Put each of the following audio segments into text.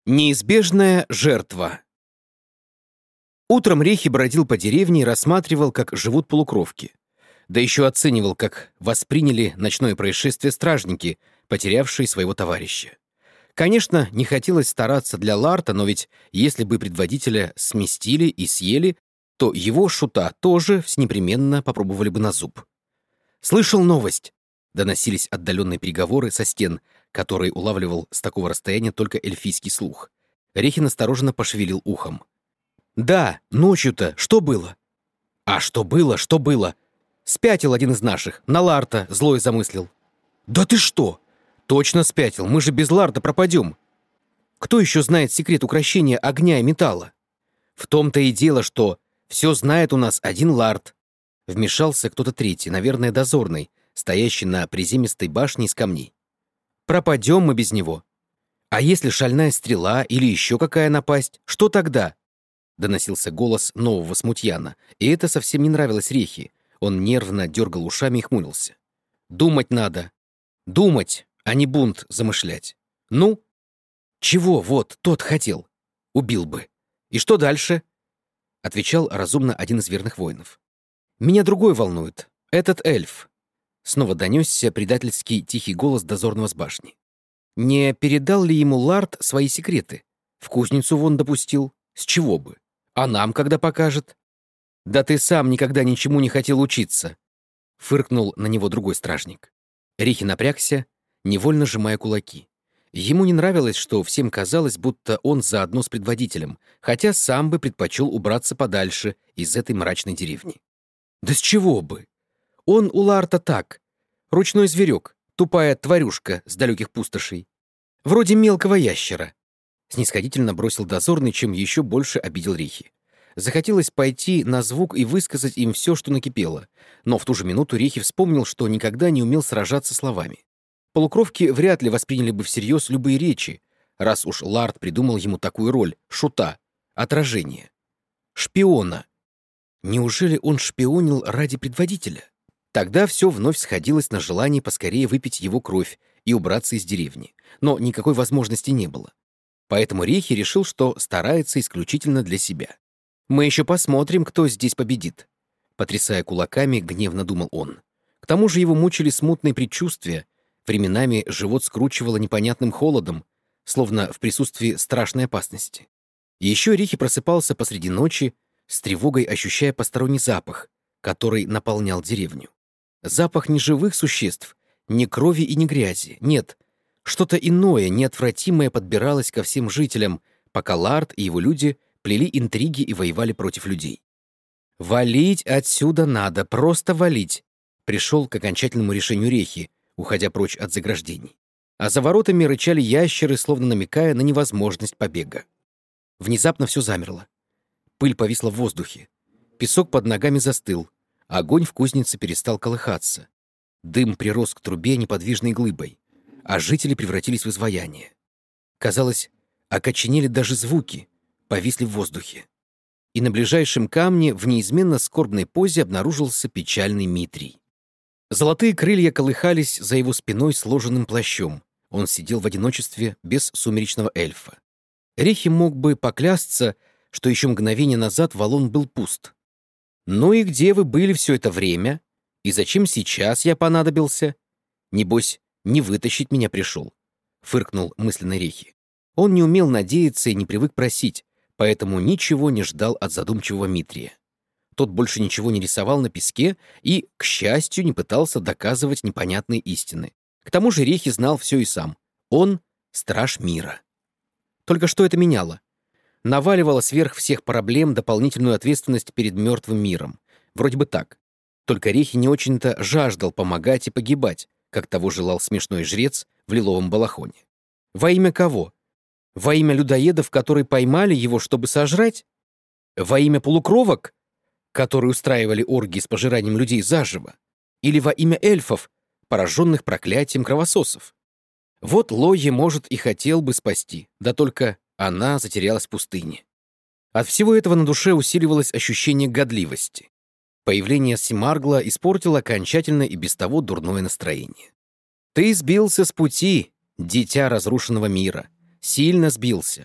Неизбежная жертва. Утром Рехи бродил по деревне и рассматривал, как живут полукровки. Да еще оценивал, как восприняли ночное происшествие стражники, потерявшие своего товарища. Конечно, не хотелось стараться для Ларта, но ведь если бы предводителя сместили и съели, то его шута тоже непременно попробовали бы на зуб. «Слышал новость!» — доносились отдаленные переговоры со стен, которые улавливал с такого расстояния только эльфийский слух. Рехин осторожно пошевелил ухом. «Да, ночью-то что было?» «А что было, что было?» «Спятил один из наших, на Ларта злой замыслил». «Да ты что?» «Точно спятил, мы же без Ларта пропадем». «Кто еще знает секрет укрощения огня и металла?» «В том-то и дело, что все знает у нас один Ларт». Вмешался кто-то третий, наверное, дозорный, стоящий на приземистой башне из камней. «Пропадем мы без него. А если шальная стрела или еще какая напасть, что тогда?» Доносился голос нового смутьяна, и это совсем не нравилось Рехи. Он нервно дергал ушами и хмурился. «Думать надо. Думать, а не бунт замышлять. Ну? Чего вот тот хотел? Убил бы. И что дальше?» Отвечал разумно один из верных воинов. «Меня другой волнует. Этот эльф». Снова донесся предательский тихий голос дозорного с башни. «Не передал ли ему Ларт свои секреты? В кузницу вон допустил. С чего бы? А нам когда покажет?» «Да ты сам никогда ничему не хотел учиться», — фыркнул на него другой стражник. Рихи напрягся, невольно сжимая кулаки. Ему не нравилось, что всем казалось, будто он заодно с предводителем, хотя сам бы предпочел убраться подальше из этой мрачной деревни. «Да с чего бы? Он у Ларта так. Ручной зверек, тупая тварюшка с далеких пустошей. Вроде мелкого ящера». Снисходительно бросил дозорный, чем еще больше обидел Рихи. Захотелось пойти на звук и высказать им все, что накипело. Но в ту же минуту Рехи вспомнил, что никогда не умел сражаться словами. Полукровки вряд ли восприняли бы всерьез любые речи, раз уж Ларт придумал ему такую роль — шута, отражение, шпиона. Неужели он шпионил ради предводителя? Тогда все вновь сходилось на желании поскорее выпить его кровь и убраться из деревни. Но никакой возможности не было. Поэтому Рехи решил, что старается исключительно для себя. «Мы еще посмотрим, кто здесь победит», — потрясая кулаками, гневно думал он. К тому же его мучили смутные предчувствия, временами живот скручивало непонятным холодом, словно в присутствии страшной опасности. И еще Рихи просыпался посреди ночи, с тревогой ощущая посторонний запах, который наполнял деревню. Запах не живых существ, ни крови и ни грязи, нет, что-то иное, неотвратимое подбиралось ко всем жителям, пока Ларт и его люди плели интриги и воевали против людей. «Валить отсюда надо, просто валить», — пришел к окончательному решению Рехи, уходя прочь от заграждений. А за воротами рычали ящеры, словно намекая на невозможность побега. Внезапно все замерло. Пыль повисла в воздухе. Песок под ногами застыл. Огонь в кузнице перестал колыхаться. Дым прирос к трубе неподвижной глыбой, а жители превратились в изваяние. Казалось, окоченели даже звуки, повисли в воздухе. И на ближайшем камне в неизменно скорбной позе обнаружился печальный Митрий. Золотые крылья колыхались за его спиной сложенным плащом. Он сидел в одиночестве без сумеречного эльфа. Рехи мог бы поклясться, что еще мгновение назад валун был пуст. «Ну и где вы были все это время? И зачем сейчас я понадобился? Небось, не вытащить меня пришел», — фыркнул мысленно Рехи. Он не умел надеяться и не привык просить, поэтому ничего не ждал от задумчивого Митрия. Тот больше ничего не рисовал на песке и, к счастью, не пытался доказывать непонятные истины. К тому же Рехи знал все и сам. Он — страж мира. Только что это меняло? Наваливало сверх всех проблем дополнительную ответственность перед мертвым миром. Вроде бы так. Только Рехи не очень-то жаждал помогать и погибать, как того желал смешной жрец в лиловом балахоне. Во имя кого? Во имя людоедов, которые поймали его, чтобы сожрать? Во имя полукровок, которые устраивали оргии с пожиранием людей заживо? Или во имя эльфов, пораженных проклятием кровососов? Вот Лойе, может, и хотел бы спасти, да только она затерялась в пустыне. От всего этого на душе усиливалось ощущение годливости. Появление Симаргла испортило окончательно и без того дурное настроение. «Ты сбился с пути, дитя разрушенного мира. Сильно сбился.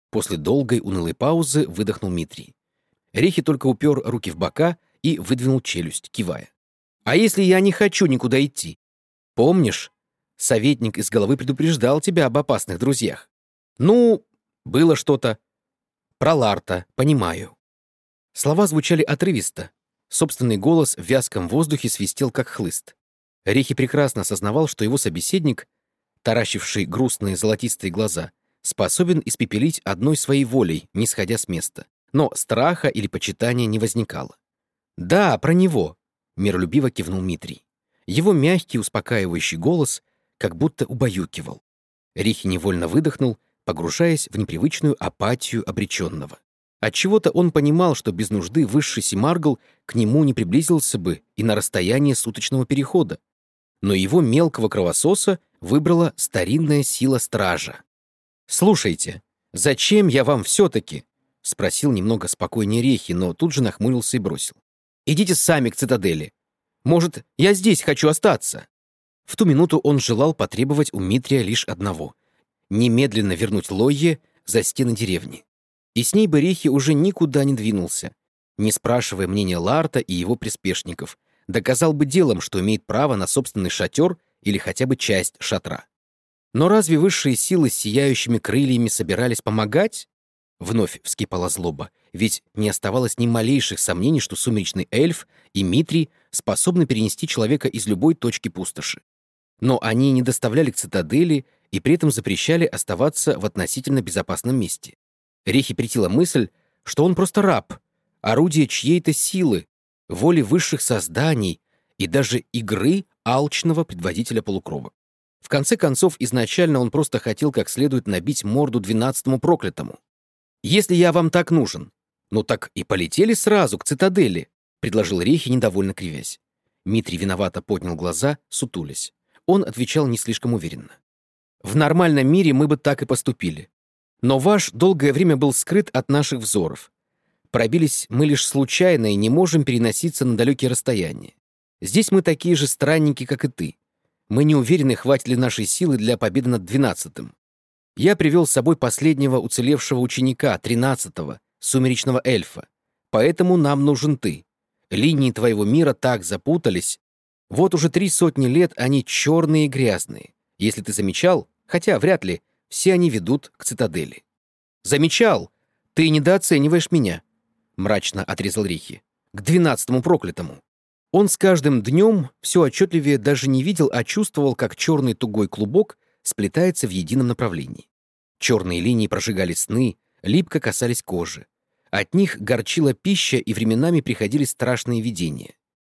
После долгой унылой паузы выдохнул Митрий. Рехи только упер руки в бока и выдвинул челюсть, кивая. «А если я не хочу никуда идти? Помнишь, советник из головы предупреждал тебя об опасных друзьях? Ну, было что-то. Про Ларта, понимаю». Слова звучали отрывисто. Собственный голос в вязком воздухе свистел, как хлыст. Рехи прекрасно осознавал, что его собеседник, таращивший грустные золотистые глаза, способен испепелить одной своей волей, не сходя с места. Но страха или почитания не возникало. «Да, про него», — миролюбиво кивнул Митрий. Его мягкий, успокаивающий голос как будто убаюкивал. Рехи невольно выдохнул, погружаясь в непривычную апатию обреченного. Отчего-то он понимал, что без нужды высший Семаргл к нему не приблизился бы и на расстояние суточного перехода. Но его мелкого кровососа выбрала старинная сила стража. «Слушайте, зачем я вам все-таки?» — спросил немного спокойнее Рехи, но тут же нахмурился и бросил. «Идите сами к цитадели. Может, я здесь хочу остаться?» В ту минуту он желал потребовать у Митрия лишь одного — немедленно вернуть Лойе за стены деревни. И с ней бы Рехи уже никуда не двинулся, не спрашивая мнения Ларта и его приспешников, доказал бы делом, что имеет право на собственный шатер или хотя бы часть шатра. Но разве высшие силы с сияющими крыльями собирались помогать? Вновь вскипала злоба, ведь не оставалось ни малейших сомнений, что сумеречный эльф и Митрий способны перенести человека из любой точки пустоши. Но они не доставляли к цитадели и при этом запрещали оставаться в относительно безопасном месте. Рехи претила мысль, что он просто раб, орудие чьей-то силы, воли высших созданий и даже игры алчного предводителя полукровок. В конце концов, изначально он просто хотел как следует набить морду 12-му проклятому. «Если я вам так нужен, ну так и полетели сразу к цитадели», — предложил Рехи, недовольно кривясь. Митрий виновато поднял глаза, сутулясь. Он отвечал не слишком уверенно. «В нормальном мире мы бы так и поступили. Но ваш долгое время был скрыт от наших взоров. Пробились мы лишь случайно и не можем переноситься на далекие расстояния. Здесь мы такие же странники, как и ты. Мы не уверены, хватит ли нашей силы для победы над 12-м. Я привел с собой последнего уцелевшего ученика, 13-го, сумеречного эльфа. Поэтому нам нужен ты. Линии твоего мира так запутались. Вот уже 300 лет они черные и грязные. Если ты замечал, хотя вряд ли, все они ведут к цитадели». «Замечал! Ты недооцениваешь меня!» — мрачно отрезал Рехи. «К 12-му проклятому!» Он с каждым днем все отчетливее даже не видел, а чувствовал, как черный тугой клубок сплетается в едином направлении. Черные линии прожигали сны, липко касались кожи. От них горчила пища, и временами приходили страшные видения.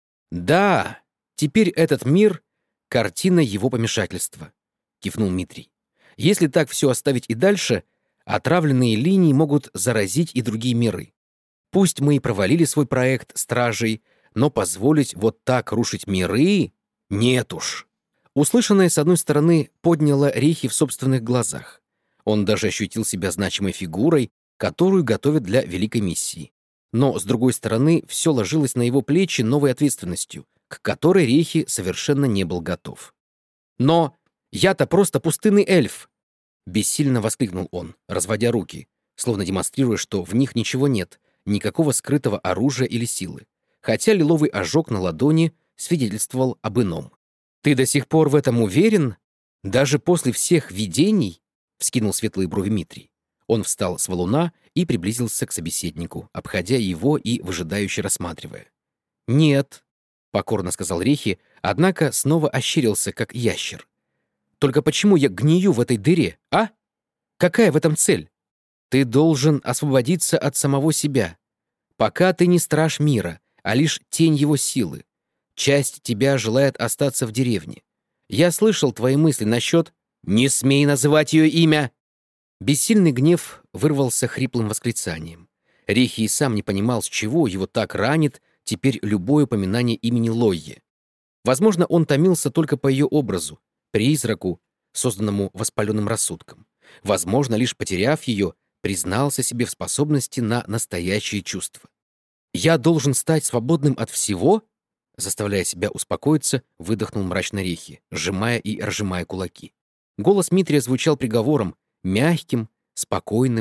«Да, теперь этот мир — картина его помешательства», — кивнул Митрий. «Если так все оставить и дальше, отравленные линии могут заразить и другие миры. Пусть мы и провалили свой проект стражей, но позволить вот так рушить миры — нет уж». Услышанное, с одной стороны, подняло Рехи в собственных глазах. Он даже ощутил себя значимой фигурой, которую готовят для великой миссии. Но, с другой стороны, все ложилось на его плечи новой ответственностью, к которой Рехи совершенно не был готов. «Но я-то просто пустынный эльф!» — бессильно воскликнул он, разводя руки, словно демонстрируя, что в них ничего нет, никакого скрытого оружия или силы, хотя лиловый ожог на ладони свидетельствовал об ином. «Ты до сих пор в этом уверен? Даже после всех видений?» — вскинул светлые брови Митрий. Он встал с валуна и приблизился к собеседнику, обходя его и выжидающе рассматривая. «Нет», — покорно сказал Рехи, однако снова ощерился, как ящер. «Только почему я гнию в этой дыре, а? Какая в этом цель? Ты должен освободиться от самого себя. Пока ты не страж мира, а лишь тень его силы. Часть тебя желает остаться в деревне. Я слышал твои мысли насчет... Не смей называть ее имя!» Бессильный гнев вырвался хриплым восклицанием. Рехи и сам не понимал, с чего его так ранит теперь любое упоминание имени Лойе. Возможно, он томился только по ее образу, призраку, созданному воспаленным рассудком. Возможно, лишь потеряв ее, признался себе в способности на настоящие чувства. «Я должен стать свободным от всего?» Заставляя себя успокоиться, выдохнул мрачно Рехи, сжимая и разжимая кулаки. Голос Митрия звучал приговором, мягким, спокойным,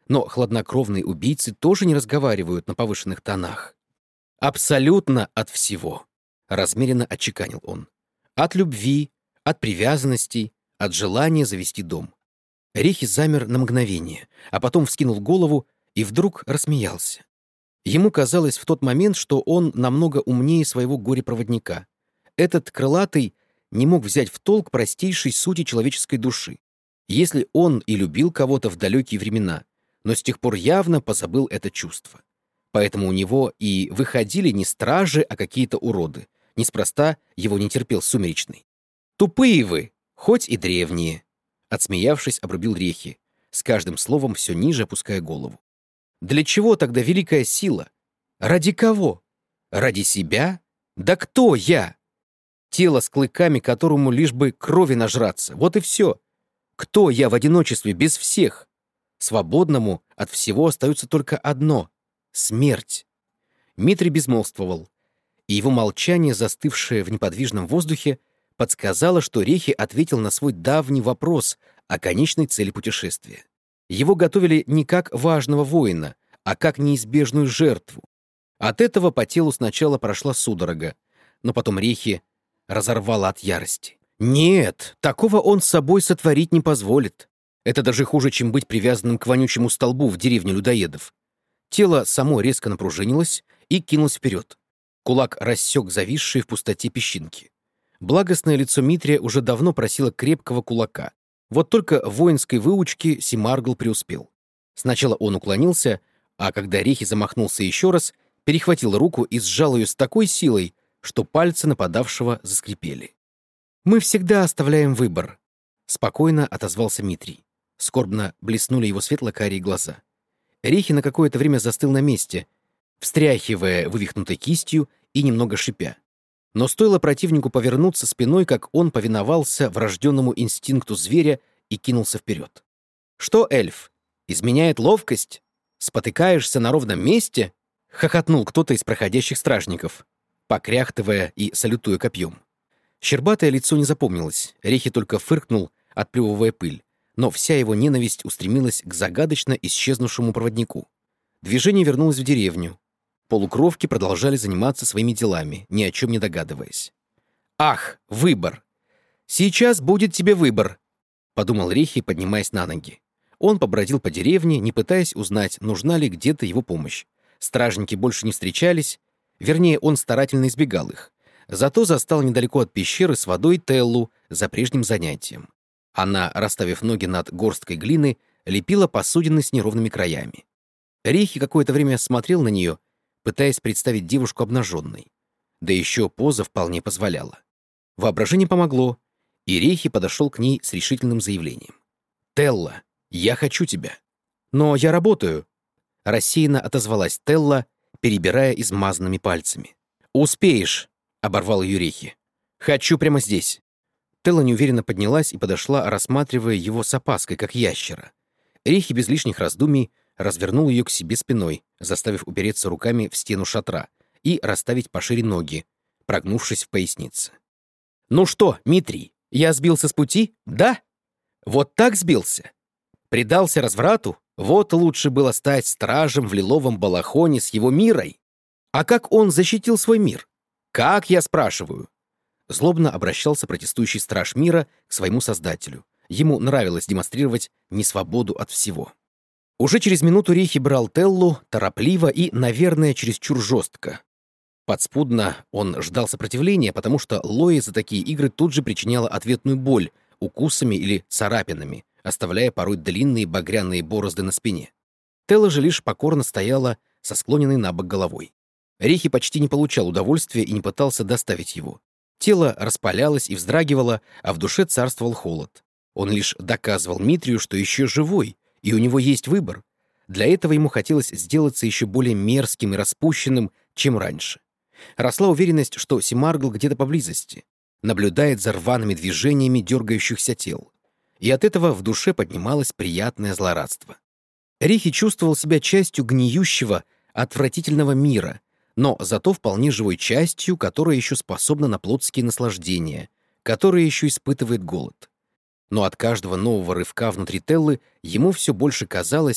Но хладнокровные убийцы тоже не разговаривают на повышенных тонах. «Абсолютно от всего», — размеренно отчеканил он. «От любви, от привязанностей, от желания завести дом». Рихи замер на мгновение, а потом вскинул голову и вдруг рассмеялся. Ему казалось в тот момент, что он намного умнее своего горе-проводника. Этот крылатый не мог взять в толк простейшей сути человеческой души. Если он и любил кого-то в далекие времена, но с тех пор явно позабыл это чувство. Поэтому у него и выходили не стражи, а какие-то уроды. Неспроста его не терпел Сумеречный. «Тупые вы, хоть и древние», — отсмеявшись, обрубил Рехи, с каждым словом все ниже опуская голову. «Для чего тогда великая сила? Ради кого? Ради себя? Да кто я? Тело с клыками, которому лишь бы крови нажраться. Вот и все. Кто я в одиночестве без всех? Свободному от всего остается только одно — смерть». Митрий безмолвствовал, и его молчание, застывшее в неподвижном воздухе, подсказало, что Рехи ответил на свой давний вопрос о конечной цели путешествия. Его готовили не как важного воина, а как неизбежную жертву. От этого по телу сначала прошла судорога, но потом Рехи разорвало от ярости. Нет, такого он с собой сотворить не позволит. Это даже хуже, чем быть привязанным к вонючему столбу в деревне людоедов. Тело само резко напружинилось и кинулось вперед. Кулак рассек зависшие в пустоте песчинки. Благостное лицо Митрия уже давно просило крепкого кулака. Вот только в воинской выучке Семаргл преуспел. Сначала он уклонился, а когда Рехи замахнулся еще раз, перехватил руку и сжал ее с такой силой, что пальцы нападавшего заскрипели. «Мы всегда оставляем выбор», — спокойно отозвался Митрий. Скорбно блеснули его светло-карие глаза. Рехи на какое-то время застыл на месте, встряхивая вывихнутой кистью и немного шипя. Но стоило противнику повернуться спиной, как он повиновался врожденному инстинкту зверя и кинулся вперед. «Что, эльф, изменяет ловкость? Спотыкаешься на ровном месте?» — хохотнул кто-то из проходящих стражников, покряхтывая и салютуя копьем. Щербатое лицо не запомнилось, Рехи только фыркнул, отплевывая пыль, но вся его ненависть устремилась к загадочно исчезнувшему проводнику. Движение вернулось в деревню. Полукровки продолжали заниматься своими делами, ни о чем не догадываясь. «Ах, выбор! Сейчас будет тебе выбор!» — подумал Рехи, поднимаясь на ноги. Он побродил по деревне, не пытаясь узнать, нужна ли где-то его помощь. Стражники больше не встречались, вернее, он старательно избегал их. Зато застал недалеко от пещеры с водой Теллу за прежним занятием. Она, расставив ноги над горсткой глины, лепила посудины с неровными краями. Рехи какое-то время смотрел на нее, пытаясь представить девушку обнаженной. Да еще поза вполне позволяла. Воображение помогло, и Рехи подошел к ней с решительным заявлением. «Телла, я хочу тебя». «Но я работаю», — рассеянно отозвалась Телла, перебирая измазанными пальцами. «Успеешь», — оборвал ее Рехи. «Хочу прямо здесь». Телла неуверенно поднялась и подошла, рассматривая его с опаской, как ящера. Рехи без лишних раздумий развернул ее к себе спиной, заставив упереться руками в стену шатра и расставить пошире ноги, прогнувшись в пояснице. «Ну что, Митрий, я сбился с пути, да? Вот так сбился? Предался разврату? Вот лучше было стать стражем в лиловом балахоне с его мирой. А как он защитил свой мир? Как, я спрашиваю?» Злобно обращался протестующий страж мира к своему создателю. Ему нравилось демонстрировать несвободу от всего. Уже через минуту Рехи брал Теллу торопливо и, наверное, чересчур жестко. Подспудно он ждал сопротивления, потому что Лои за такие игры тут же причиняла ответную боль укусами или царапинами, оставляя порой длинные багряные борозды на спине. Телла же лишь покорно стояла со склоненной на бок головой. Рехи почти не получал удовольствия и не пытался доставить его. Тело распалялось и вздрагивало, а в душе царствовал холод. Он лишь доказывал Митрию, что еще живой, и у него есть выбор. Для этого ему хотелось сделаться еще более мерзким и распущенным, чем раньше. Росла уверенность, что Семаргл где-то поблизости, наблюдает за рваными движениями дергающихся тел. И от этого в душе поднималось приятное злорадство. Рехи чувствовал себя частью гниющего, отвратительного мира, но зато вполне живой частью, которая еще способна на плотские наслаждения, которая еще испытывает голод. Но от каждого нового рывка внутри Теллы ему все больше казалось,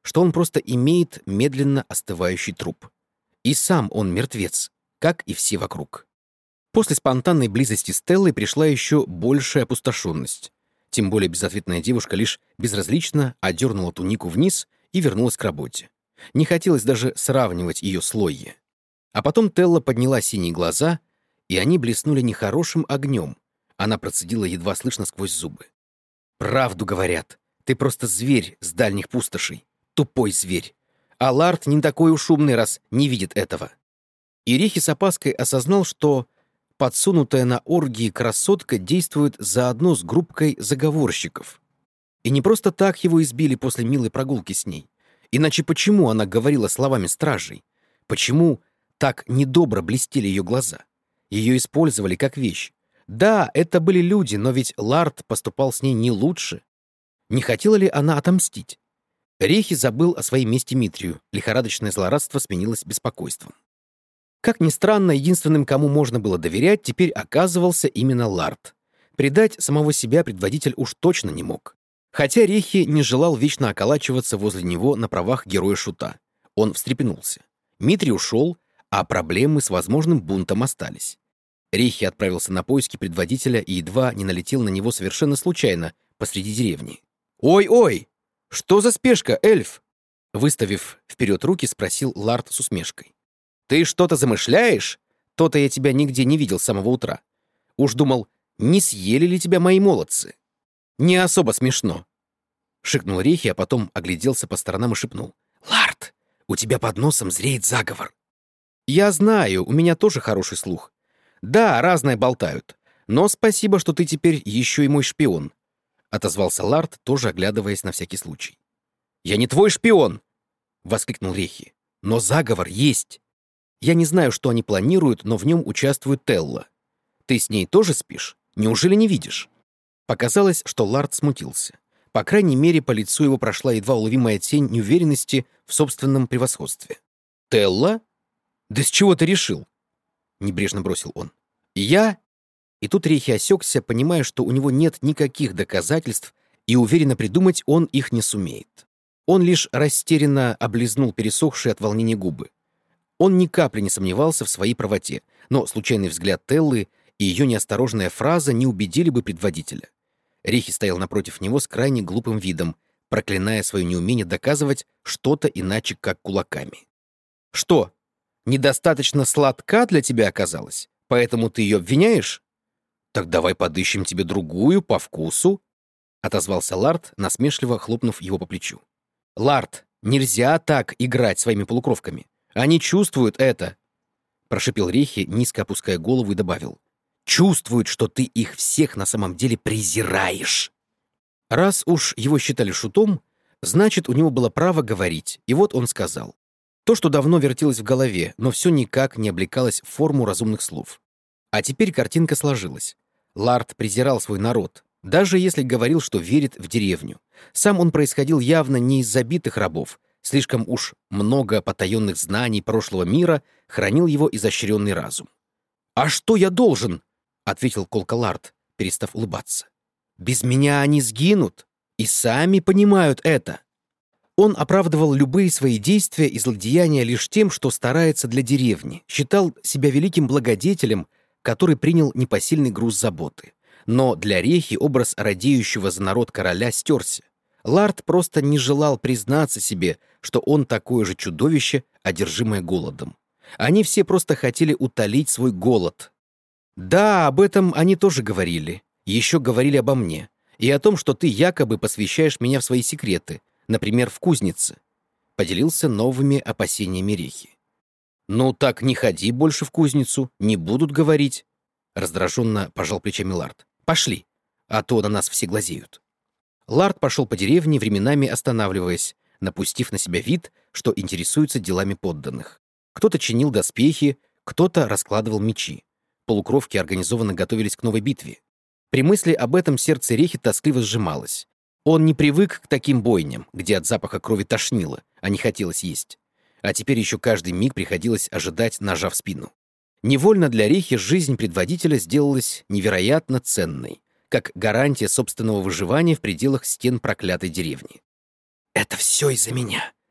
что он просто имеет медленно остывающий труп. И сам он мертвец, как и все вокруг. После спонтанной близости с Теллой пришла еще большая опустошенность. Тем более безответная девушка лишь безразлично одернула тунику вниз и вернулась к работе. Не хотелось даже сравнивать ее с Лойи. А потом Телла подняла синие глаза, и они блеснули нехорошим огнем. Она процедила едва слышно сквозь зубы. «Правду говорят. Ты просто зверь с дальних пустошей. Тупой зверь. А Ларт не такой уж умный, раз не видит этого». И Рихи с опаской осознал, что подсунутая на оргии красотка действует заодно с группкой заговорщиков. И не просто так его избили после милой прогулки с ней. Иначе почему она говорила словами стражей? Почему так недобро блестели ее глаза? Ее использовали как вещь. Да, это были люди, но ведь Ларт поступал с ней не лучше. Не хотела ли она отомстить? Рехи забыл о своей мести Митрию. Лихорадочное злорадство сменилось беспокойством. Как ни странно, единственным, кому можно было доверять, теперь оказывался именно Ларт. Предать самого себя предводитель уж точно не мог. Хотя Рехи не желал вечно околачиваться возле него на правах героя-шута. Он встрепенулся. Митрий ушел, а проблемы с возможным бунтом остались. Рехи отправился на поиски предводителя и едва не налетел на него совершенно случайно посреди деревни. «Ой-ой! Что за спешка, эльф?» Выставив вперед руки, спросил Ларт с усмешкой. «Ты что-то замышляешь? То-то я тебя нигде не видел с самого утра. Уж думал, не съели ли тебя мои молодцы?» «Не особо смешно», — шикнул Рехи, а потом огляделся по сторонам и шепнул. «Ларт, у тебя под носом зреет заговор». «Я знаю, у меня тоже хороший слух. Да, разное болтают. Но спасибо, что ты теперь еще и мой шпион», — отозвался Ларт, тоже оглядываясь на всякий случай. «Я не твой шпион!» — воскликнул Рехи. «Но заговор есть. Я не знаю, что они планируют, но в нем участвует Телла. Ты с ней тоже спишь? Неужели не видишь?» Показалось, что Ларт смутился. По крайней мере, по лицу его прошла едва уловимая тень неуверенности в собственном превосходстве. «Телла? Да с чего ты решил?» — небрежно бросил он. «Я?» И тут Рехи осекся, понимая, что у него нет никаких доказательств, и уверенно придумать он их не сумеет. Он лишь растерянно облизнул пересохшие от волнения губы. Он ни капли не сомневался в своей правоте, но случайный взгляд Теллы и ее неосторожная фраза не убедили бы предводителя. Рехи стоял напротив него с крайне глупым видом, проклиная свое неумение доказывать что-то иначе, как кулаками. «Что, недостаточно сладка для тебя оказалась, поэтому ты ее обвиняешь? Так давай подыщем тебе другую, по вкусу», — отозвался Ларт, насмешливо хлопнув его по плечу. «Ларт, нельзя так играть своими полукровками. Они чувствуют это», — прошипел Рехи, низко опуская голову, и добавил. «Чувствуют, что ты их всех на самом деле презираешь». Раз уж его считали шутом, значит, у него было право говорить, и вот он сказал. То, что давно вертелось в голове, но все никак не облекалось в форму разумных слов. А теперь картинка сложилась. Ларт презирал свой народ, даже если говорил, что верит в деревню. Сам он происходил явно не из забитых рабов, слишком уж много потаенных знаний прошлого мира хранил его изощренный разум. «А что я должен?» — ответил колко Ларт, перестав улыбаться. «Без меня они сгинут, и сами понимают это». Он оправдывал любые свои действия и злодеяния лишь тем, что старается для деревни, считал себя великим благодетелем, который принял непосильный груз заботы. Но для Рехи образ радеющего за народ короля стерся. Ларт просто не желал признаться себе, что он такое же чудовище, одержимое голодом. Они все просто хотели утолить свой голод. Да, об этом они тоже говорили. Еще говорили обо мне. И о том, что ты якобы посвящаешь меня в свои секреты, например, в кузнице. Поделился новыми опасениями Рехи. «Ну так не ходи больше в кузницу, не будут говорить», — раздраженно пожал плечами Ларт. «Пошли, а то на нас все глазеют». Ларт пошел по деревне, временами останавливаясь, напустив на себя вид, что интересуется делами подданных. Кто-то чинил доспехи, кто-то раскладывал мечи. Полукровки организованно готовились к новой битве. При мысли об этом сердце Рехи тоскливо сжималось. Он не привык к таким бойням, где от запаха крови тошнило, а не хотелось есть. А теперь еще каждый миг приходилось ожидать ножа в спину. Невольно для Рехи жизнь предводителя сделалась невероятно ценной, как гарантия собственного выживания в пределах стен проклятой деревни. «Это все из-за меня.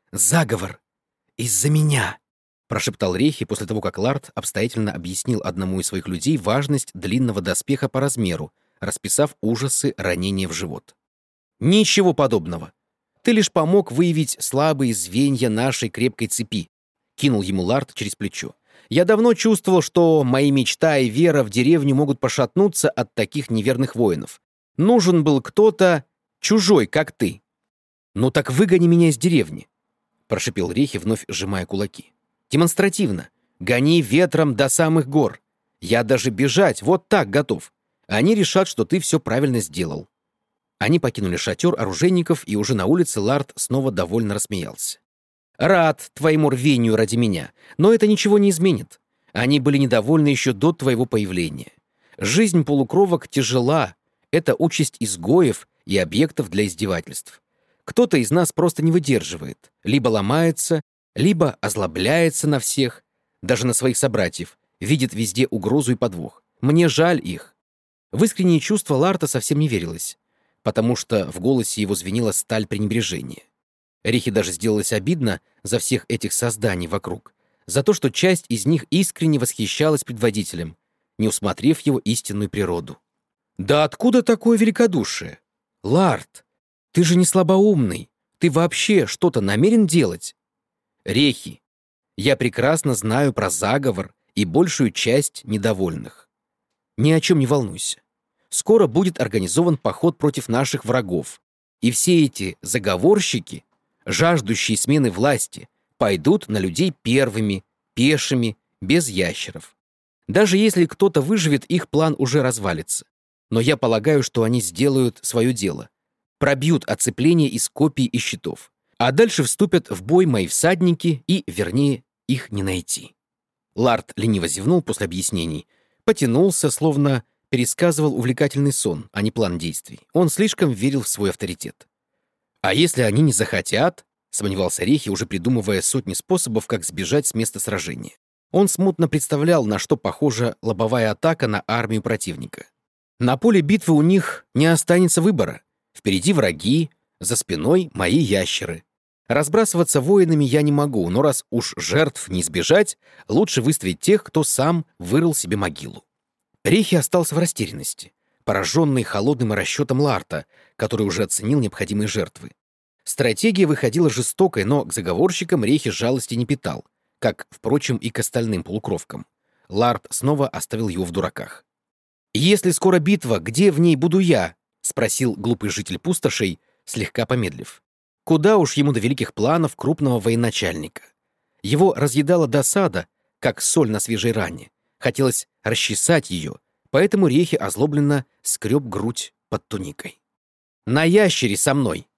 Заговор! Из-за меня!» — прошептал Рехи после того, как Ларт обстоятельно объяснил одному из своих людей важность длинного доспеха по размеру, расписав ужасы ранения в живот. «Ничего подобного. Ты лишь помог выявить слабые звенья нашей крепкой цепи», — кинул ему Ларт через плечо. «Я давно чувствовал, что мои мечта и вера в деревню могут пошатнуться от таких неверных воинов. Нужен был кто-то чужой, как ты». «Ну так выгони меня из деревни», — прошипел Рехи, вновь сжимая кулаки. «Демонстративно. Гони ветром до самых гор. Я даже бежать вот так готов. Они решат, что ты все правильно сделал». Они покинули шатер оружейников, и уже на улице Ларт снова довольно рассмеялся. «Рад твоему рвению ради меня, но это ничего не изменит. Они были недовольны еще до твоего появления. Жизнь полукровок тяжела. Это участь изгоев и объектов для издевательств. Кто-то из нас просто не выдерживает, либо ломается, либо озлобляется на всех, даже на своих собратьев, видит везде угрозу и подвох. Мне жаль их». В искренние чувства Ларта совсем не верилось, потому что в голосе его звенела сталь пренебрежения. Рихе даже сделалось обидно за всех этих созданий вокруг, за то, что часть из них искренне восхищалась предводителем, не усмотрев его истинную природу. «Да откуда такое великодушие? Ларт, ты же не слабоумный, ты вообще что-то намерен делать?» «Рехи, я прекрасно знаю про заговор и большую часть недовольных. Ни о чем не волнуйся. Скоро будет организован поход против наших врагов, и все эти заговорщики, жаждущие смены власти, пойдут на людей первыми, пешими, без ящеров. Даже если кто-то выживет, их план уже развалится. Но я полагаю, что они сделают свое дело, пробьют оцепление из копий и щитов. А дальше вступят в бой мои всадники, и, вернее, их не найти». Ларт лениво зевнул после объяснений, потянулся, словно пересказывал увлекательный сон, а не план действий. Он слишком верил в свой авторитет. «А если они не захотят?» — сомневался Рехи, уже придумывая сотни способов, как сбежать с места сражения. Он смутно представлял, на что похожа лобовая атака на армию противника. На поле битвы у них не останется выбора. Впереди враги, за спиной мои ящеры. Разбрасываться воинами я не могу, но раз уж жертв не избежать, лучше выставить тех, кто сам вырыл себе могилу. Рехи остался в растерянности, пораженный холодным расчетом Ларта, который уже оценил необходимые жертвы. Стратегия выходила жестокой, но к заговорщикам Рехи жалости не питал, как, впрочем, и к остальным полукровкам. Ларт снова оставил его в дураках. «Если скоро битва, где в ней буду я?» — спросил глупый житель пустошей, слегка помедлив. Куда уж ему до великих планов крупного военачальника. Его разъедала досада, как соль на свежей ране. Хотелось расчесать ее, поэтому Рехи озлобленно скреб грудь под туникой. «На ящере со мной.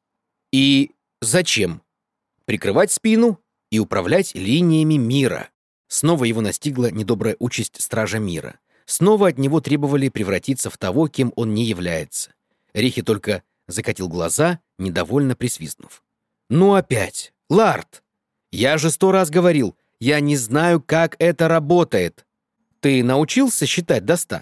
И зачем? Прикрывать спину и управлять линиями мира». Снова его настигла недобрая участь стража мира. Снова от него требовали превратиться в того, кем он не является. Рехи только закатил глаза, недовольно присвистнув. «Ну опять! Ларт! Я же 100 раз говорил, я не знаю, как это работает. Ты научился считать до 100?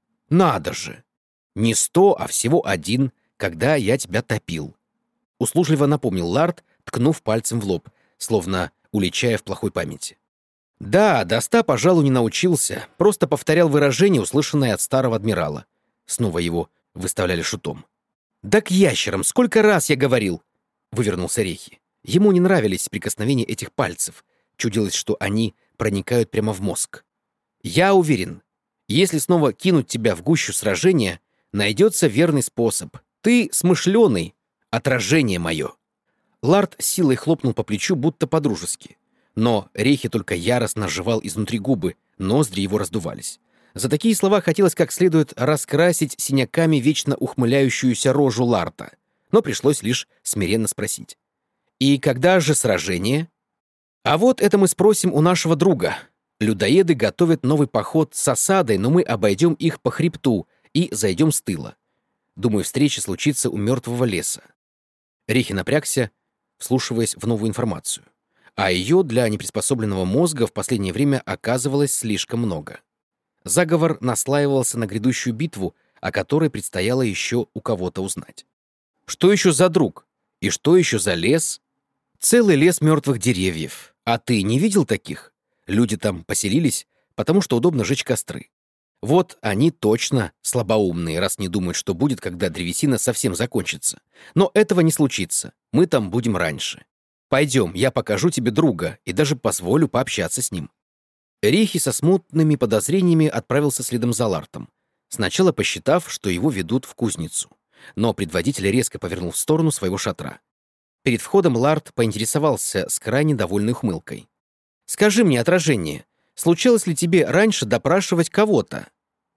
Надо же! Не 100, а всего 1, когда я тебя топил». Услужливо напомнил Ларт, ткнув пальцем в лоб, словно уличая в плохой памяти. «Да, до 100, пожалуй, не научился, просто повторял выражение, услышанное от старого адмирала». Снова его выставляли шутом. «Да к ящерам, сколько раз я говорил!» — вывернулся Рехи. Ему не нравились прикосновения этих пальцев. Чудилось, что они проникают прямо в мозг. «Я уверен, если снова кинуть тебя в гущу сражения, найдется верный способ. Ты смышленый, отражение мое». Ларт силой хлопнул по плечу, будто по-дружески. Но Рехи только яростно жевал изнутри губы, ноздри его раздувались. За такие слова хотелось как следует раскрасить синяками вечно ухмыляющуюся рожу Ларта, но пришлось лишь смиренно спросить. «И когда же сражение?» «А вот это мы спросим у нашего друга. Людоеды готовят новый поход с осадой, но мы обойдем их по хребту и зайдем с тыла. Думаю, встреча случится у мертвого леса». Рехи напрягся, вслушиваясь в новую информацию. А ее для неприспособленного мозга в последнее время оказывалось слишком много. Заговор наслаивался на грядущую битву, о которой предстояло еще у кого-то узнать. Что еще за друг? И что еще за лес? Целый лес мертвых деревьев. А ты не видел таких? Люди там поселились, потому что удобно жечь костры. Вот они точно слабоумные, раз не думают, что будет, когда древесина совсем закончится. Но этого не случится. Мы там будем раньше. Пойдем, я покажу тебе друга и даже позволю пообщаться с ним». Рихи со смутными подозрениями отправился следом за Лартом, сначала посчитав, что его ведут в кузницу. Но предводитель резко повернул в сторону своего шатра. Перед входом Ларт поинтересовался с крайне довольной ухмылкой. «Скажи мне, отражение, случалось ли тебе раньше допрашивать кого-то?»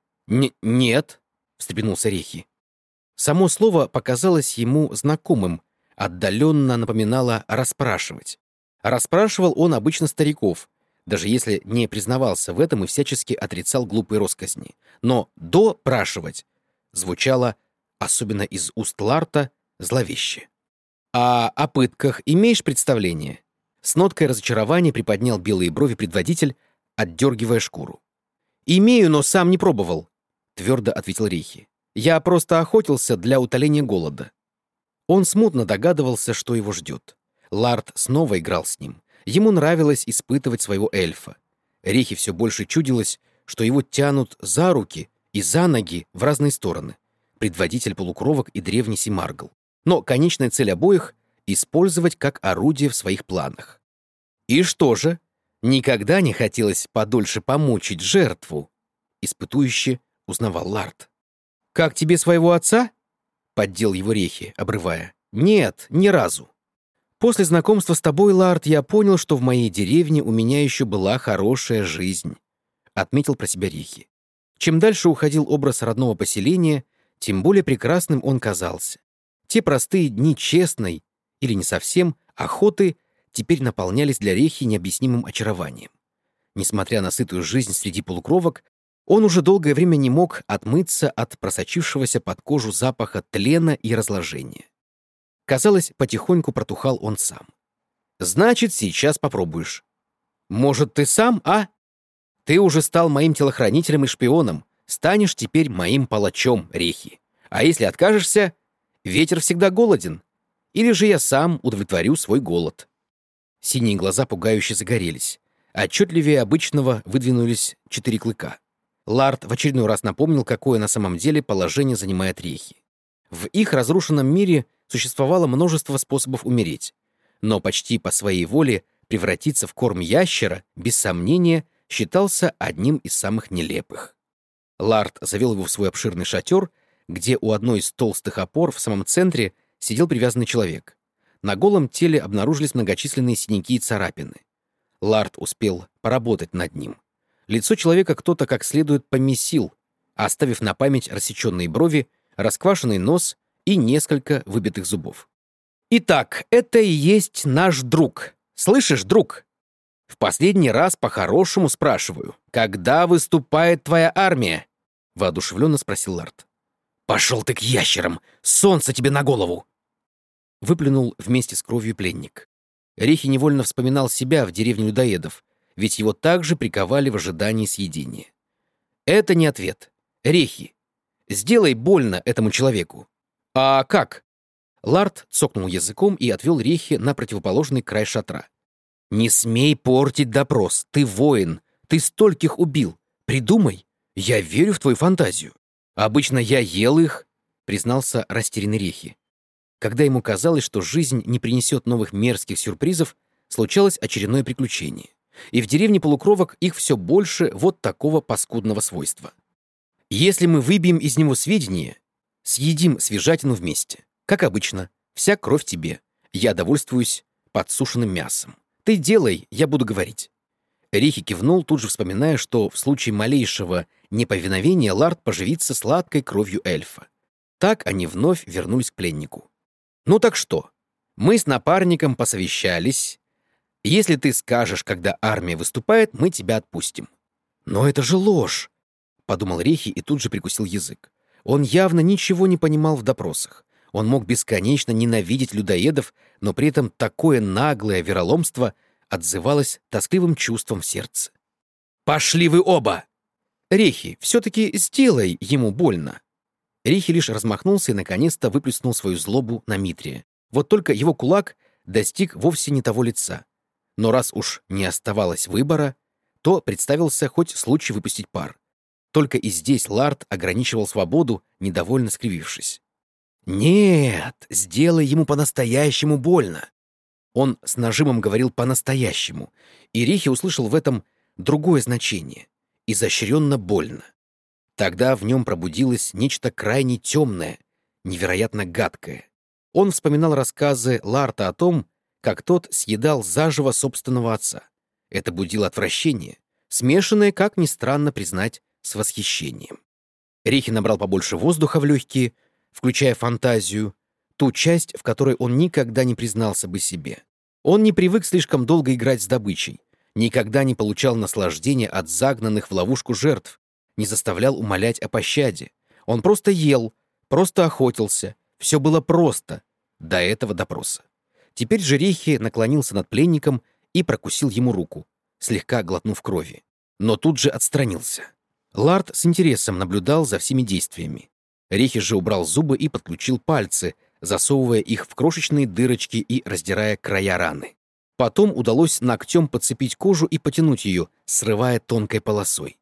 «Нет», — встрепенулся Рехи. Само слово показалось ему знакомым, отдаленно напоминало «расспрашивать». Расспрашивал он обычно стариков, даже если не признавался в этом и всячески отрицал глупые росказни. Но «допрашивать» звучало, особенно из уст Ларта, зловеще. «А о пытках имеешь представление?» С ноткой разочарования приподнял белые брови предводитель, отдергивая шкуру. «Имею, но сам не пробовал», — твердо ответил Рейхи. «Я просто охотился для утоления голода». Он смутно догадывался, что его ждет. Ларт снова играл с ним. Ему нравилось испытывать своего эльфа. Рейхи все больше чудилось, что его тянут за руки и за ноги в разные стороны. Предводитель полукровок и древний Симаргл. Но конечная цель обоих — использовать как орудие в своих планах. «И что же? Никогда не хотелось подольше помучить жертву?» — испытующе узнавал Ларт. «Как тебе своего отца?» — поддел его Рехи, обрывая. «Нет, ни разу. После знакомства с тобой, Ларт, я понял, что в моей деревне у меня еще была хорошая жизнь», — отметил про себя Рехи. Чем дальше уходил образ родного поселения, тем более прекрасным он казался. Те простые дни честной, или не совсем, охоты теперь наполнялись для Рехи необъяснимым очарованием. Несмотря на сытую жизнь среди полукровок, он уже долгое время не мог отмыться от просочившегося под кожу запаха тлена и разложения. Казалось, потихоньку протухал он сам. «Значит, сейчас попробуешь. Может, ты сам, а? Ты уже стал моим телохранителем и шпионом, станешь теперь моим палачом, Рехи. А если откажешься, ветер всегда голоден. Или же я сам удовлетворю свой голод». Синие глаза пугающе загорелись. Отчетливее обычного выдвинулись 4 клыка. Ларт в очередной раз напомнил, какое на самом деле положение занимает Рехи. В их разрушенном мире существовало множество способов умереть, но почти по своей воле превратиться в корм ящера, без сомнения, считался одним из самых нелепых. Ларт завел его в свой обширный шатер, где у одной из толстых опор в самом центре сидел привязанный человек. На голом теле обнаружились многочисленные синяки и царапины. Ларт успел поработать над ним. Лицо человека кто-то как следует помесил, оставив на память рассеченные брови, расквашенный нос и несколько выбитых зубов. «Итак, это и есть наш друг. Слышишь, друг? В последний раз по-хорошему спрашиваю, когда выступает твоя армия?» — воодушевленно спросил Ларт. «Пошел ты к ящерам! Солнце тебе на голову!» Выплюнул вместе с кровью пленник. Рехи невольно вспоминал себя в деревне людоедов, ведь его также приковали в ожидании съедения. Это не ответ. Рехи, сделай больно этому человеку. А как? Ларт цокнул языком и отвел Рехи на противоположный край шатра. Не смей портить допрос. Ты воин. Ты стольких убил. Придумай. Я верю в твою фантазию. Обычно я ел их, признался растерянный Рехи. Когда ему казалось, что жизнь не принесет новых мерзких сюрпризов, случалось очередное приключение. И в деревне полукровок их все больше вот такого паскудного свойства. Если мы выбьем из него сведения, съедим свежатину вместе. Как обычно, вся кровь тебе. Я довольствуюсь подсушенным мясом. Ты делай, я буду говорить. Рихи кивнул, тут же вспоминая, что в случае малейшего неповиновения Ларт поживится сладкой кровью эльфа. Так они вновь вернулись к пленнику. «Ну так что? Мы с напарником посовещались. Если ты скажешь, когда армия выступает, мы тебя отпустим». «Но это же ложь!» — подумал Рехи и тут же прикусил язык. Он явно ничего не понимал в допросах. Он мог бесконечно ненавидеть людоедов, но при этом такое наглое вероломство отзывалось тоскливым чувством в сердце. «Пошли вы оба!» «Рехи, все-таки сделай ему больно!» Рихи лишь размахнулся и наконец-то выплеснул свою злобу на Митрия. Вот только его кулак достиг вовсе не того лица. Но раз уж не оставалось выбора, то представился хоть случай выпустить пар. Только и здесь Ларт ограничивал свободу, недовольно скривившись. «Нет, сделай ему по-настоящему больно!» Он с нажимом говорил «по-настоящему», и Рихи услышал в этом другое значение — изощренно больно. Тогда в нем пробудилось нечто крайне темное, невероятно гадкое. Он вспоминал рассказы Ларта о том, как тот съедал заживо собственного отца. Это будило отвращение, смешанное, как ни странно признать, с восхищением. Рихи набрал побольше воздуха в легкие, включая фантазию, ту часть, в которой он никогда не признался бы себе. Он не привык слишком долго играть с добычей, никогда не получал наслаждения от загнанных в ловушку жертв, не заставлял умолять о пощаде. Он просто ел, просто охотился, все было просто, до этого допроса. Теперь же Рихи наклонился над пленником и прокусил ему руку, слегка глотнув крови. Но тут же отстранился. Ларт с интересом наблюдал за всеми действиями. Рихи же убрал зубы и подключил пальцы, засовывая их в крошечные дырочки и раздирая края раны. Потом удалось ногтем подцепить кожу и потянуть ее, срывая тонкой полосой.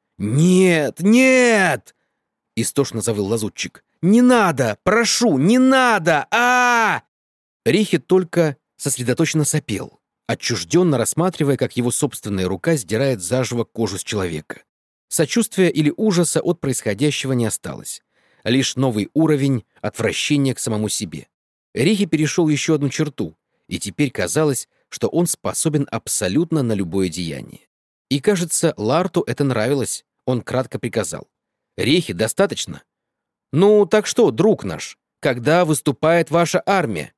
«Нет, нет!» — истошно завыл лазутчик. «Не надо! Прошу, не надо! А-а-а!» Рихи только сосредоточенно сопел, отчужденно рассматривая, как его собственная рука сдирает заживо кожу с человека. Сочувствия или ужаса от происходящего не осталось. Лишь новый уровень отвращения к самому себе. Рихи перешел еще одну черту, и теперь казалось, что он способен абсолютно на любое деяние. И, кажется, Ларту это нравилось. Он кратко приказал: «Рихи, достаточно? Ну, так что, друг наш, когда выступает ваша армия?»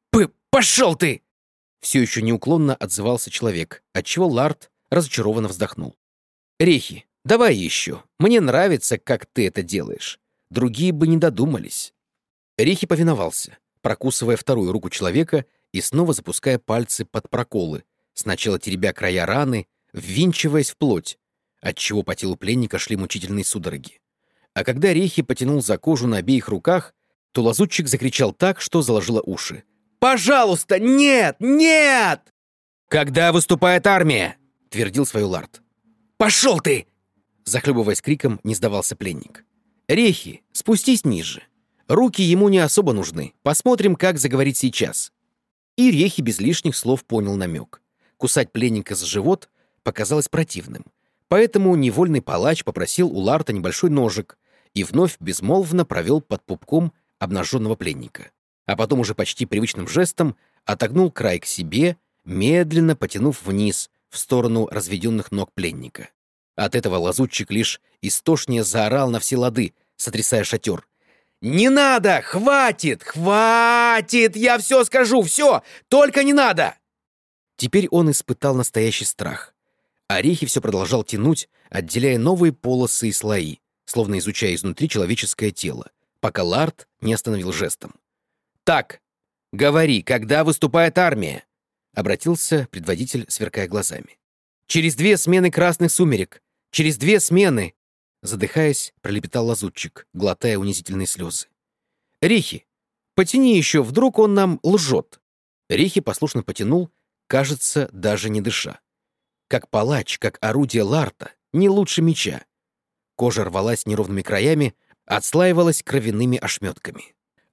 «Пошел ты!» Все еще неуклонно отзывался человек, отчего Ларт разочарованно вздохнул. «Рихи, давай еще. Мне нравится, как ты это делаешь. Другие бы не додумались». Рихи повиновался, прокусывая вторую руку человека и снова запуская пальцы под проколы, сначала теребя края раны, ввинчиваясь в плоть, отчего по телу пленника шли мучительные судороги. А когда Рихи потянул за кожу на обеих руках, то лазутчик закричал так, что заложило уши. «Пожалуйста, нет! Нет!» «Когда выступает армия?» — твердил свою Ларт. «Пошел ты!» Захлебываясь криком, не сдавался пленник. «Рихи, спустись ниже. Руки ему не особо нужны. Посмотрим, как заговорить сейчас». И Рихи без лишних слов понял намек. Кусать пленника за живот показалось противным. Поэтому невольный палач попросил у Ларта небольшой ножик и вновь безмолвно провел под пупком обнаженного пленника. А потом уже почти привычным жестом отогнул край к себе, медленно потянув вниз, в сторону разведенных ног пленника. От этого лазутчик лишь истошнее заорал на все лады, сотрясая шатер. «Не надо! Хватит! Хватит! Я все скажу! Все! Только не надо!» Теперь он испытал настоящий страх. А Рихи все продолжал тянуть, отделяя новые полосы и слои, словно изучая изнутри человеческое тело, пока Ларт не остановил жестом. «Так, говори, когда выступает армия?» — обратился предводитель, сверкая глазами. «Через 2 смены красных сумерек! Через 2 смены!» Задыхаясь, пролепетал лазутчик, глотая унизительные слезы. «Рихи, потяни еще, вдруг он нам лжет!» Рихи послушно потянул, кажется, даже не дыша. Как палач, как орудие Ларта, не лучше меча. Кожа рвалась неровными краями, отслаивалась кровяными ошметками.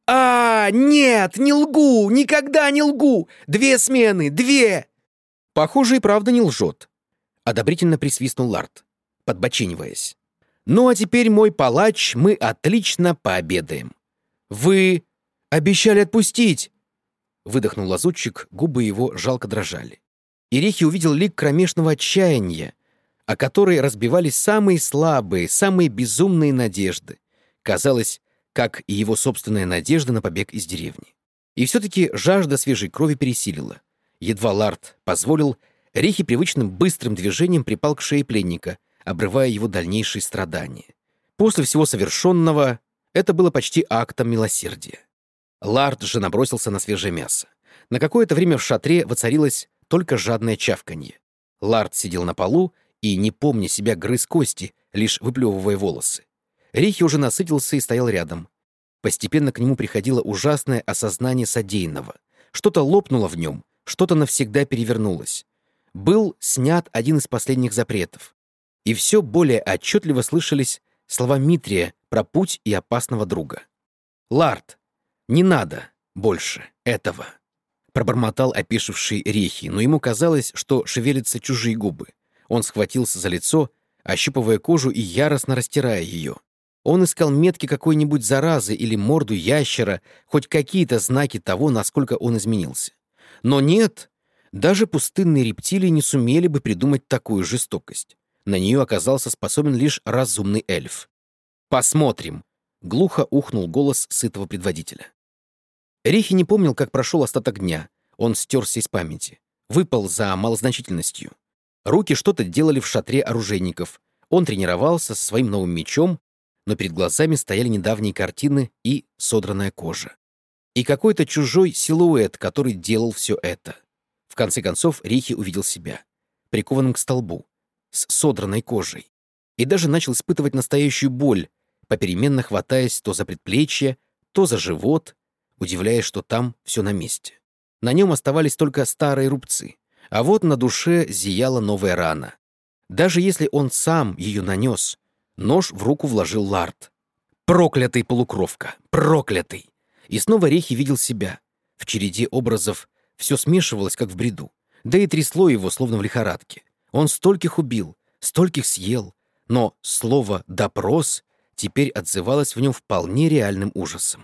Нет, не лгу! Никогда не лгу! 2 смены! 2!» «Похоже, и правда не лжет», — одобрительно присвистнул Ларт, подбочениваясь. «Ну а теперь, мой палач, мы отлично пообедаем». «Вы обещали отпустить!» — выдохнул лазутчик, губы его жалко дрожали. И Рихи увидел лик кромешного отчаяния, о которой разбивались самые слабые, самые безумные надежды. Казалось, как и его собственная надежда на побег из деревни. И все-таки жажда свежей крови пересилила. Едва Ларт позволил, Рихи привычным быстрым движением припал к шее пленника, обрывая его дальнейшие страдания. После всего совершенного это было почти актом милосердия. Ларт же набросился на свежее мясо. На какое-то время в шатре воцарилось только жадное чавканье. Ларт сидел на полу и, не помня себя, грыз кости, лишь выплевывая волосы. Рихи уже насытился и стоял рядом. Постепенно к нему приходило ужасное осознание содеянного. Что-то лопнуло в нем, что-то навсегда перевернулось. Был снят один из последних запретов. И все более отчетливо слышались слова Митрия про путь и опасного друга. «Ларт, не надо больше этого», — пробормотал опешивший Рехи, но ему казалось, что шевелятся чужие губы. Он схватился за лицо, ощупывая кожу и яростно растирая ее. Он искал метки какой-нибудь заразы или морду ящера, хоть какие-то знаки того, насколько он изменился. Но нет, даже пустынные рептилии не сумели бы придумать такую жестокость. На нее оказался способен лишь разумный эльф. «Посмотрим», — глухо ухнул голос сытого предводителя. Рехи не помнил, как прошел остаток дня. Он стерся из памяти. Выпал за малозначительностью. Руки что-то делали в шатре оружейников. Он тренировался со своим новым мечом, но перед глазами стояли недавние картины и содранная кожа. И какой-то чужой силуэт, который делал все это. В конце концов Рехи увидел себя, прикованным к столбу, с содранной кожей, и даже начал испытывать настоящую боль, попеременно хватаясь то за предплечье, то за живот, удивляясь, что там все на месте. На нем оставались только старые рубцы, а вот на душе зияла новая рана. Даже если он сам ее нанес, нож в руку вложил Ларт. Проклятый полукровка! Проклятый! И снова Рехи видел себя. В череде образов все смешивалось, как в бреду. Да и трясло его, словно в лихорадке. Он стольких убил, стольких съел, но слово «допрос» теперь отзывалось в нем вполне реальным ужасом.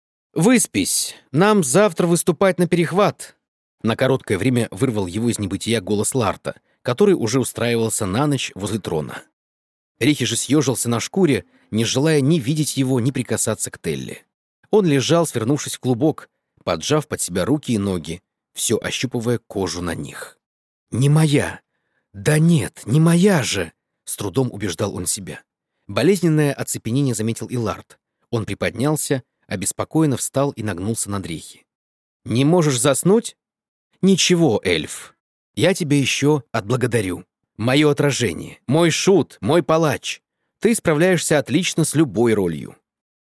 «Выспись! Нам завтра выступать на перехват!» На короткое время вырвал его из небытия голос Ларта, который уже устраивался на ночь возле трона. Рехи же съежился на шкуре, не желая ни видеть его, ни прикасаться к Телле. Он лежал, свернувшись в клубок, поджав под себя руки и ноги, все ощупывая кожу на них. «Не моя! Да нет, не моя же!» — с трудом убеждал он себя. Болезненное оцепенение заметил и Ларт. Он приподнялся, обеспокоенно встал и нагнулся над Рехи. «Не можешь заснуть? Ничего, эльф. Я тебя еще отблагодарю. Мое отражение, мой шут, мой палач. Ты справляешься отлично с любой ролью».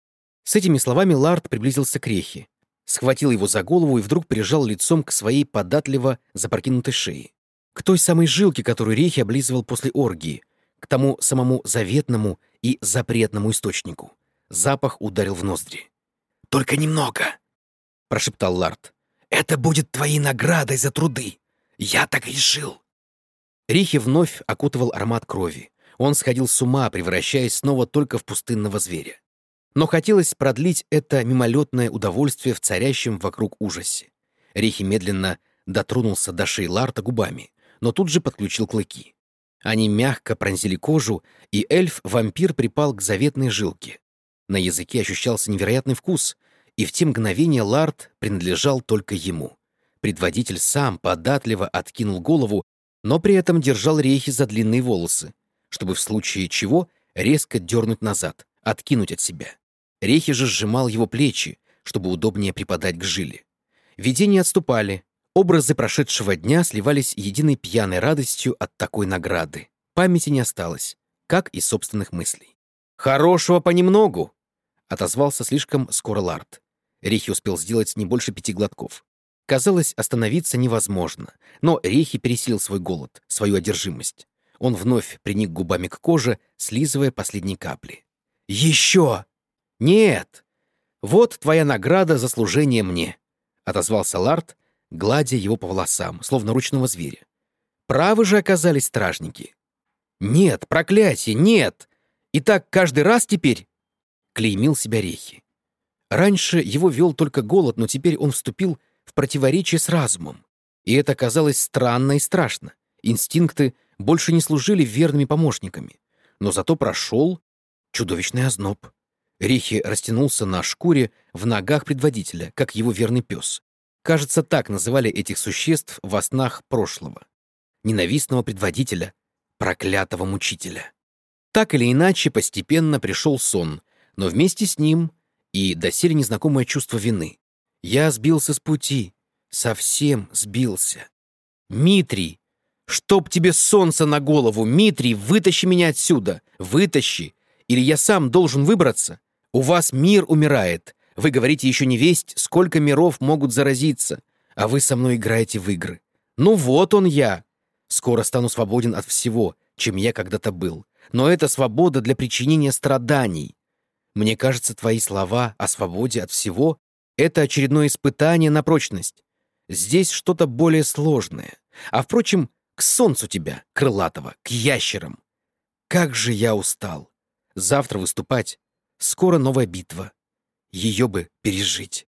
С этими словами Ларт приблизился к Рехи, схватил его за голову и вдруг прижал лицом к своей податливо запрокинутой шее. К той самой жилке, которую Рехи облизывал после оргии, к тому самому заветному и запретному источнику. Запах ударил в ноздри. «Только немного», — прошептал Ларт. «Это будет твоей наградой за труды. Я так решил». Рехи вновь окутывал аромат крови. Он сходил с ума, превращаясь снова только в пустынного зверя. Но хотелось продлить это мимолетное удовольствие в царящем вокруг ужасе. Рехи медленно дотронулся до шеи Ларта губами, но тут же подключил клыки. Они мягко пронзили кожу, и эльф-вампир припал к заветной жилке. На языке ощущался невероятный вкус, и в те мгновения Ларт принадлежал только ему. Предводитель сам податливо откинул голову, но при этом держал Рехи за длинные волосы, чтобы в случае чего резко дернуть назад, откинуть от себя. Рехи же сжимал его плечи, чтобы удобнее припадать к жиле. Видения отступали, образы прошедшего дня сливались единой пьяной радостью от такой награды. Памяти не осталось, как и собственных мыслей. «Хорошего понемногу!» — отозвался слишком скоро Ларт. Рехи успел сделать не больше 5 глотков. Казалось, остановиться невозможно, но Рехи пересилил свой голод, свою одержимость. Он вновь приник губами к коже, слизывая последние капли. «Еще!» «Нет! Вот твоя награда за служение мне!» — отозвался Ларт, гладя его по волосам, словно ручного зверя. «Правы же оказались стражники!» «Нет, проклятие, нет! И так каждый раз теперь...» — клеймил себя Рехи. Раньше его вел только голод, но теперь он вступил в противоречие с разумом. И это казалось странно и страшно. Инстинкты больше не служили верными помощниками. Но зато прошел чудовищный озноб. Рехи растянулся на шкуре в ногах предводителя, как его верный пес. Кажется, так называли этих существ во снах прошлого. Ненавистного предводителя, проклятого мучителя. Так или иначе, постепенно пришел сон, но вместе с ним и доселе незнакомое чувство вины. Я сбился с пути, совсем сбился. «Митрий! Чтоб тебе солнце на голову! Митрий, вытащи меня отсюда! Вытащи! Или я сам должен выбраться? У вас мир умирает. Вы говорите еще не весть, сколько миров могут заразиться. А вы со мной играете в игры. Ну вот он я. Скоро стану свободен от всего, чем я когда-то был. Но это свобода для причинения страданий. Мне кажется, твои слова о свободе от всего — это очередное испытание на прочность. Здесь что-то более сложное. А, впрочем, к солнцу тебя, крылатого, к ящерам. Как же я устал. Завтра выступать. Скоро новая битва. Ее бы пережить.